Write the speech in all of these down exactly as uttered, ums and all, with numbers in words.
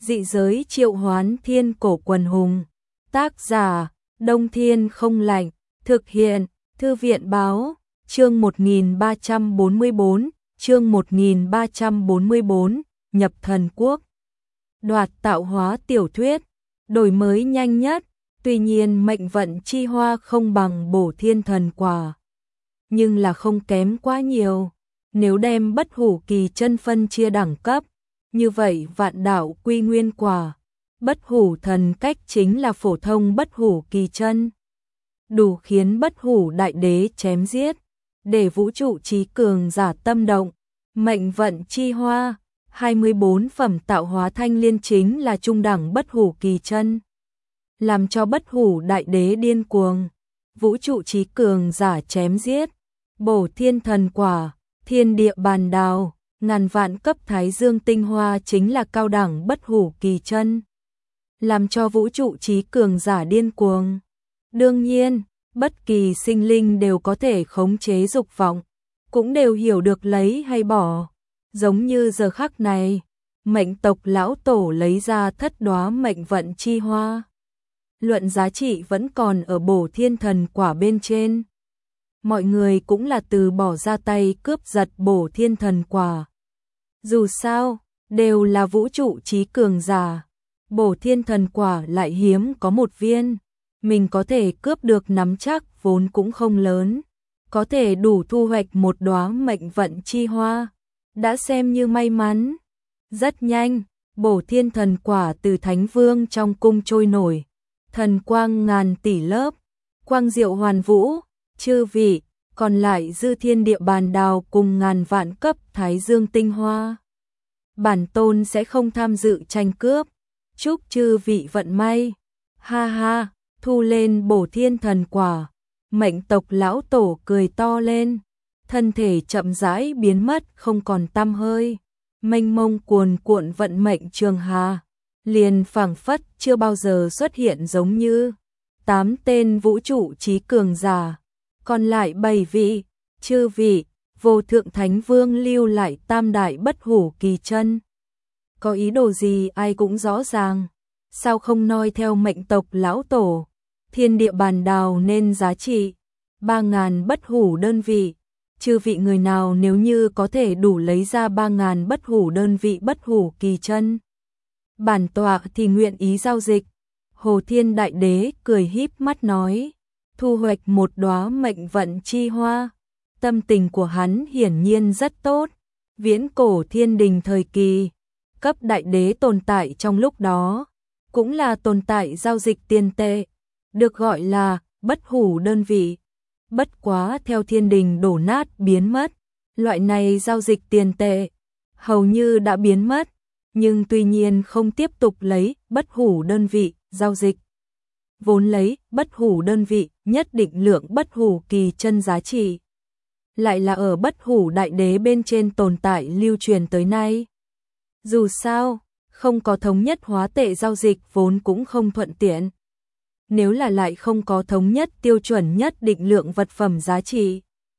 Dị giới triệu hoán thiên cổ quần hùng. Tác giả, Đông Thiên không lạnh. Thực hiện, Thư viện báo. Chương một nghìn ba trăm bốn mươi bốn, chương một nghìn ba trăm bốn mươi bốn, nhập thần quốc. Đoạt tạo hóa tiểu thuyết, đổi mới nhanh nhất, tuy nhiên mệnh vận chi hoa không bằng bổ thiên thần quả. Nhưng là không kém quá nhiều, nếu đem bất hủ kỳ chân phân chia đẳng cấp, như vậy vạn đạo quy nguyên quả, bất hủ thần cách chính là phổ thông bất hủ kỳ chân. Đủ khiến bất hủ đại đế chém giết, để vũ trụ trí cường giả tâm động. Mệnh vận chi hoa, hai mươi bốn phẩm tạo hóa thanh liên chính là trung đẳng bất hủ kỳ chân. Làm cho bất hủ đại đế điên cuồng, vũ trụ trí cường giả chém giết, bổ thiên thần quả, thiên địa bàn đào, ngàn vạn cấp thái dương tinh hoa chính là cao đẳng bất hủ kỳ chân. Làm cho vũ trụ trí cường giả điên cuồng. Đương nhiên, bất kỳ sinh linh đều có thể khống chế dục vọng, cũng đều hiểu được lấy hay bỏ. Giống như giờ khắc này, mệnh tộc lão tổ lấy ra thất đóa mệnh vận chi hoa. Luận giá trị vẫn còn ở bổ thiên thần quả bên trên. Mọi người cũng là từ bỏ ra tay cướp giật bổ thiên thần quả. Dù sao, đều là vũ trụ trí cường giả. Bổ thiên thần quả lại hiếm có một viên. Mình có thể cướp được nắm chắc vốn cũng không lớn. Có thể đủ thu hoạch một đóa mệnh vận chi hoa. Đã xem như may mắn. Rất nhanh, bổ thiên thần quả từ Thánh Vương trong cung trôi nổi. Thần quang ngàn tỷ lớp, quang diệu hoàn vũ, chư vị, còn lại dư thiên địa bàn đào cùng ngàn vạn cấp thái dương tinh hoa. Bản tôn sẽ không tham dự tranh cướp, chúc chư vị vận may. Ha ha, thu lên bổ thiên thần quả, mệnh tộc lão tổ cười to lên, thân thể chậm rãi biến mất không còn tăm hơi, mênh mông cuồn cuộn vận mệnh trường hà. Liền phảng phất chưa bao giờ xuất hiện giống như tám tên vũ trụ trí cường giả, còn lại bảy vị, chư vị, vô thượng thánh vương lưu lại tam đại bất hủ kỳ chân. Có ý đồ gì ai cũng rõ ràng, sao không noi theo mệnh tộc lão tổ, thiên địa bàn đào nên giá trị ba ngàn bất hủ đơn vị, chư vị người nào nếu như có thể đủ lấy ra ba ngàn bất hủ đơn vị bất hủ kỳ chân. Bản tọa thì nguyện ý giao dịch. Hồ Thiên Đại Đế cười híp mắt nói, thu hoạch một đóa mệnh vận chi hoa. Tâm tình của hắn hiển nhiên rất tốt. Viễn cổ thiên đình thời kỳ, cấp đại đế tồn tại trong lúc đó, cũng là tồn tại giao dịch tiền tệ, được gọi là bất hủ đơn vị. Bất quá theo thiên đình đổ nát biến mất, loại này giao dịch tiền tệ hầu như đã biến mất. Nhưng tuy nhiên không tiếp tục lấy bất hủ đơn vị giao dịch. Vốn lấy bất hủ đơn vị nhất định lượng bất hủ kỳ chân giá trị. Lại là ở bất hủ đại đế bên trên tồn tại lưu truyền tới nay. Dù sao, không có thống nhất hóa tệ giao dịch vốn cũng không thuận tiện. Nếu là lại không có thống nhất tiêu chuẩn nhất định lượng vật phẩm giá trị.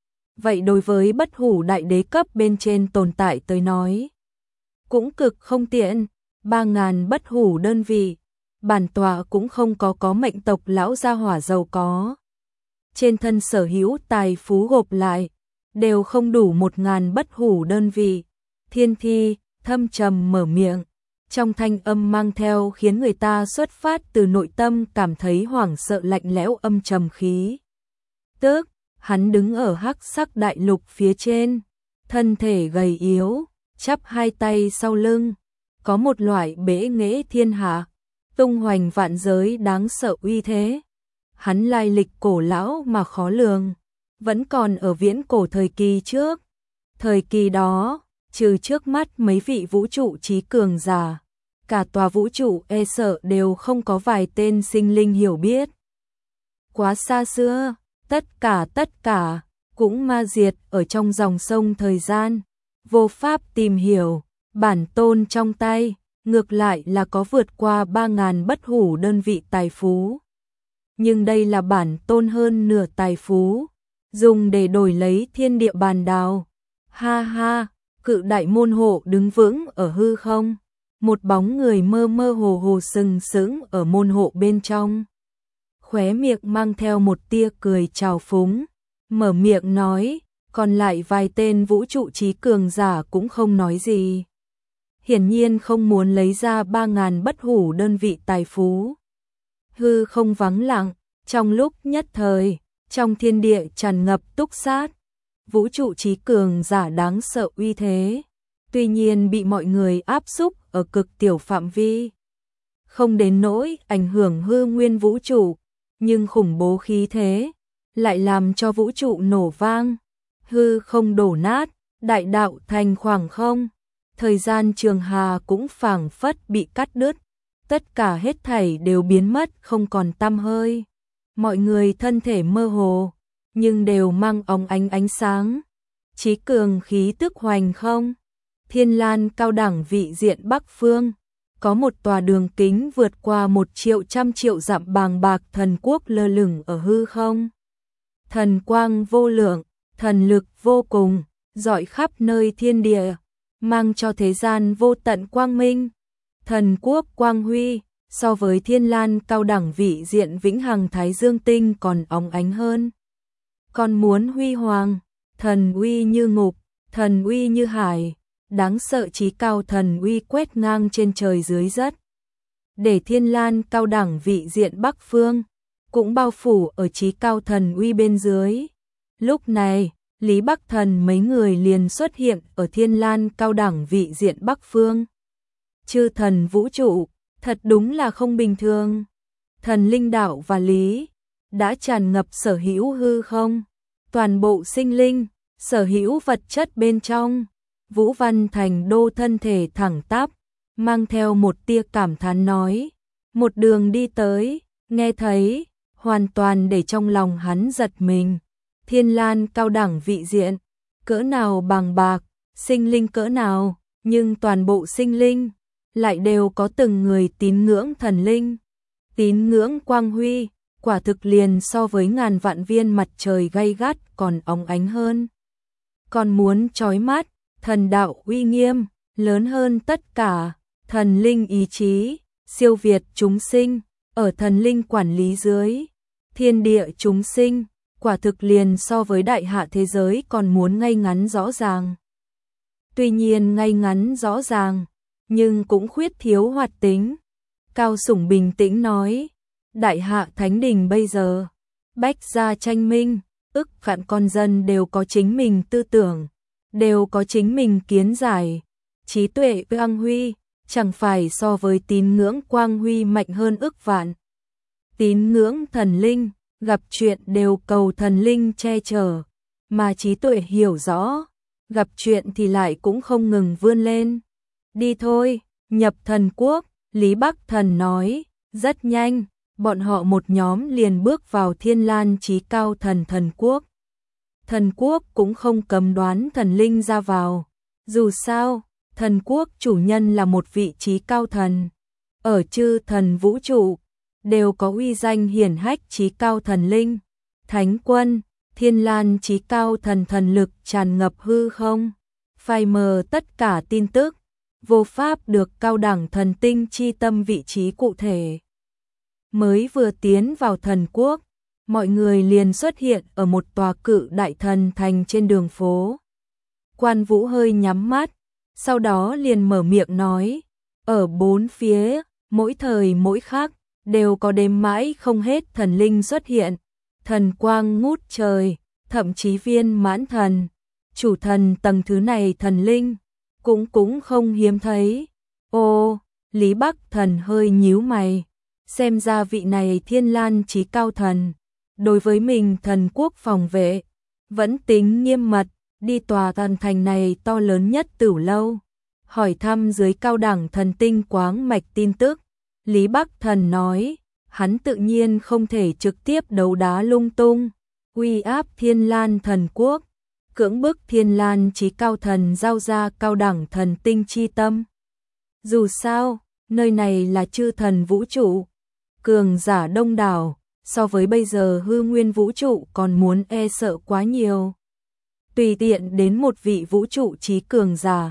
Vậy đối với bất hủ đại đế cấp bên trên tồn tại tới nói, cũng cực không tiện, ba ngàn bất hủ đơn vị, bản tọa cũng không có có mệnh tộc lão gia hỏa giàu có. Trên thân sở hữu tài phú gộp lại, đều không đủ một ngàn bất hủ đơn vị. Thiên Thi, thâm trầm mở miệng, trong thanh âm mang theo khiến người ta xuất phát từ nội tâm cảm thấy hoảng sợ lạnh lẽo âm trầm khí. Tức, hắn đứng ở hắc sắc đại lục phía trên, thân thể gầy yếu, chắp hai tay sau lưng, có một loại bế nghệ thiên hạ, tung hoành vạn giới đáng sợ uy thế. Hắn lai lịch cổ lão mà khó lường, vẫn còn ở viễn cổ thời kỳ trước. Thời kỳ đó, trừ trước mắt mấy vị vũ trụ trí cường giả, cả tòa vũ trụ e sợ đều không có vài tên sinh linh hiểu biết. Quá xa xưa, tất cả tất cả cũng ma diệt ở trong dòng sông thời gian. Vô pháp tìm hiểu, bản tôn trong tay, ngược lại là có vượt qua ba ngàn bất hủ đơn vị tài phú. Nhưng đây là bản tôn hơn nửa tài phú, dùng để đổi lấy thiên địa bàn đào. Ha ha, cự đại môn hộ đứng vững ở hư không, một bóng người mơ mơ hồ hồ sừng sững ở môn hộ bên trong. Khóe miệng mang theo một tia cười trào phúng, mở miệng nói, còn lại vài tên vũ trụ trí cường giả cũng không nói gì. Hiển nhiên không muốn lấy ra ba ngàn bất hủ đơn vị tài phú. Hư không vắng lặng, trong lúc nhất thời, trong thiên địa tràn ngập túc sát, vũ trụ trí cường giả đáng sợ uy thế, tuy nhiên bị mọi người áp xúc ở cực tiểu phạm vi. Không đến nỗi ảnh hưởng hư nguyên vũ trụ, nhưng khủng bố khí thế, lại làm cho vũ trụ nổ vang, hư không đổ nát, đại đạo thành khoảng không. Thời gian trường hà cũng phảng phất bị cắt đứt, tất cả hết thảy đều biến mất không còn tăm hơi. Mọi người thân thể mơ hồ, nhưng đều mang óng ánh ánh sáng. Chí cường khí tức hoành không. Thiên Lan cao đẳng vị diện Bắc Phương, có một tòa đường kính vượt qua một triệu trăm triệu dặm bàng bạc thần quốc lơ lửng ở hư không. Thần quang vô lượng, thần lực vô cùng, rọi khắp nơi thiên địa, mang cho thế gian vô tận quang minh. Thần quốc quang huy, so với Thiên Lan cao đẳng vị diện vĩnh hằng Thái Dương tinh còn óng ánh hơn. Còn muốn huy hoàng, thần uy như ngục, thần uy như hải, đáng sợ chí cao thần uy quét ngang trên trời dưới đất. Để Thiên Lan cao đẳng vị diện Bắc Phương, cũng bao phủ ở chí cao thần uy bên dưới. Lúc này, Lý Bắc Thần mấy người liền xuất hiện ở Thiên Lan cao đẳng vị diện Bắc Phương. Chư thần vũ trụ, thật đúng là không bình thường. Thần linh đạo và lý, đã tràn ngập sở hữu hư không, toàn bộ sinh linh, sở hữu vật chất bên trong. Vũ Văn Thành Đô thân thể thẳng tắp, mang theo một tia cảm thán nói, một đường đi tới, nghe thấy, hoàn toàn để trong lòng hắn giật mình. Thiên Lan cao đẳng vị diện, cỡ nào bàng bạc, sinh linh cỡ nào, nhưng toàn bộ sinh linh lại đều có từng người tín ngưỡng thần linh, tín ngưỡng quang huy, quả thực liền so với ngàn vạn viên mặt trời gay gắt còn óng ánh hơn. Còn muốn chói mắt, thần đạo uy nghiêm, lớn hơn tất cả, thần linh ý chí, siêu việt chúng sinh, ở thần linh quản lý dưới, thiên địa chúng sinh, quả thực liền so với đại hạ thế giới còn muốn ngay ngắn rõ ràng. Tuy nhiên ngay ngắn rõ ràng, nhưng cũng khuyết thiếu hoạt tính. Cao Sủng bình tĩnh nói, đại hạ thánh đình bây giờ, bách gia tranh minh, ức vạn con dân đều có chính mình tư tưởng, đều có chính mình kiến giải, trí tuệ quang huy, chẳng phải so với tín ngưỡng quang huy mạnh hơn ức vạn. Tín ngưỡng thần linh, gặp chuyện đều cầu thần linh che chở, mà trí tuệ hiểu rõ, gặp chuyện thì lại cũng không ngừng vươn lên. Đi thôi, nhập thần quốc, Lý Bắc Thần nói, rất nhanh, bọn họ một nhóm liền bước vào Thiên Lan chí cao thần thần quốc. Thần quốc cũng không cấm đoán thần linh ra vào, dù sao, thần quốc chủ nhân là một vị chí cao thần. Ở chư thần vũ trụ, đều có uy danh hiển hách chí cao thần linh, thánh quân, Thiên Lan chí cao thần thần lực tràn ngập hư không, phai mờ tất cả tin tức, vô pháp được cao đẳng thần tinh chi tâm vị trí cụ thể. Mới vừa tiến vào thần quốc, mọi người liền xuất hiện ở một tòa cự đại thần thành trên đường phố. Quan Vũ hơi nhắm mắt, sau đó liền mở miệng nói, ở bốn phía, mỗi thời mỗi khắc, đều có đếm mãi không hết thần linh xuất hiện, thần quang ngút trời, thậm chí viên mãn thần, chủ thần tầng thứ này thần linh, cũng cũng không hiếm thấy. Ô, Lý Bắc Thần hơi nhíu mày, xem ra vị này Thiên Lan chí cao thần, đối với mình thần quốc phòng vệ, vẫn tính nghiêm mật, đi tòa thần thành này to lớn nhất Tửu Lâu, hỏi thăm dưới cao đẳng thần tinh quáng mạch tin tức. Lý Bắc Thần nói, hắn tự nhiên không thể trực tiếp đấu đá lung tung, uy áp Thiên Lan thần quốc, cưỡng bức Thiên Lan chí cao thần giao ra cao đẳng thần tinh chi tâm. Dù sao, nơi này là chư thần vũ trụ, cường giả đông đảo, so với bây giờ hư nguyên vũ trụ còn muốn e sợ quá nhiều. Tùy tiện đến một vị vũ trụ chí cường giả,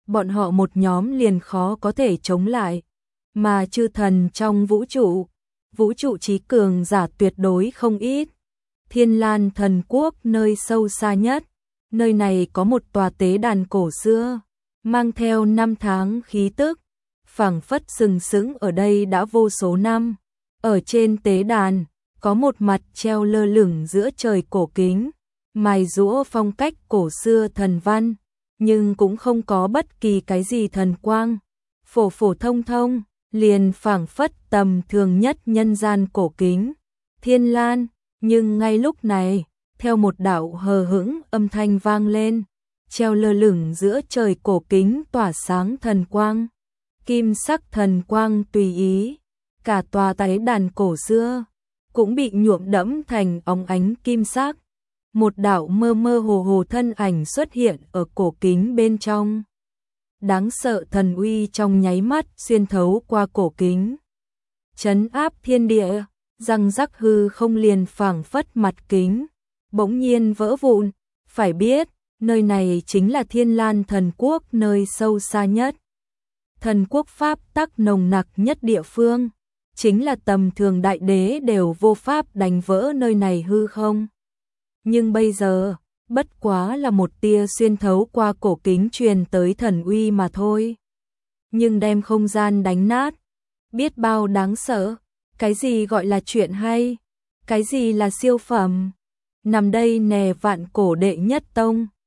bọn họ một nhóm liền khó có thể chống lại, mà chư thần trong vũ trụ, vũ trụ trí cường giả tuyệt đối không ít. Thiên Lan thần quốc nơi sâu xa nhất, nơi này có một tòa tế đàn cổ xưa, mang theo năm tháng khí tức, phảng phất sừng sững ở đây đã vô số năm. Ở trên tế đàn, có một mặt treo lơ lửng giữa trời cổ kính, mài giũa phong cách cổ xưa thần văn, nhưng cũng không có bất kỳ cái gì thần quang, phổ phổ thông thông, liền phảng phất tầm thường nhất nhân gian cổ kính. Thiên Lan, nhưng ngay lúc này, theo một đạo hờ hững âm thanh vang lên, treo lơ lửng giữa trời cổ kính tỏa sáng thần quang, kim sắc thần quang tùy ý, cả tòa tế đàn cổ xưa cũng bị nhuộm đẫm thành óng ánh kim sắc. Một đạo mơ mơ hồ hồ thân ảnh xuất hiện ở cổ kính bên trong. Đáng sợ thần uy trong nháy mắt xuyên thấu qua cổ kính, trấn áp thiên địa, răng rắc hư không liền phảng phất mặt kính bỗng nhiên vỡ vụn. Phải biết, nơi này chính là Thiên Lan thần quốc nơi sâu xa nhất, thần quốc pháp tắc nồng nặc nhất địa phương, chính là tầm thường đại đế đều vô pháp đánh vỡ nơi này hư không. Nhưng bây giờ, bất quá là một tia xuyên thấu qua cổ kính truyền tới thần uy mà thôi. Nhưng đem không gian đánh nát, biết bao đáng sợ. Cái gì gọi là chuyện hay? Cái gì là siêu phẩm? Nằm đây nè vạn cổ đệ nhất tông,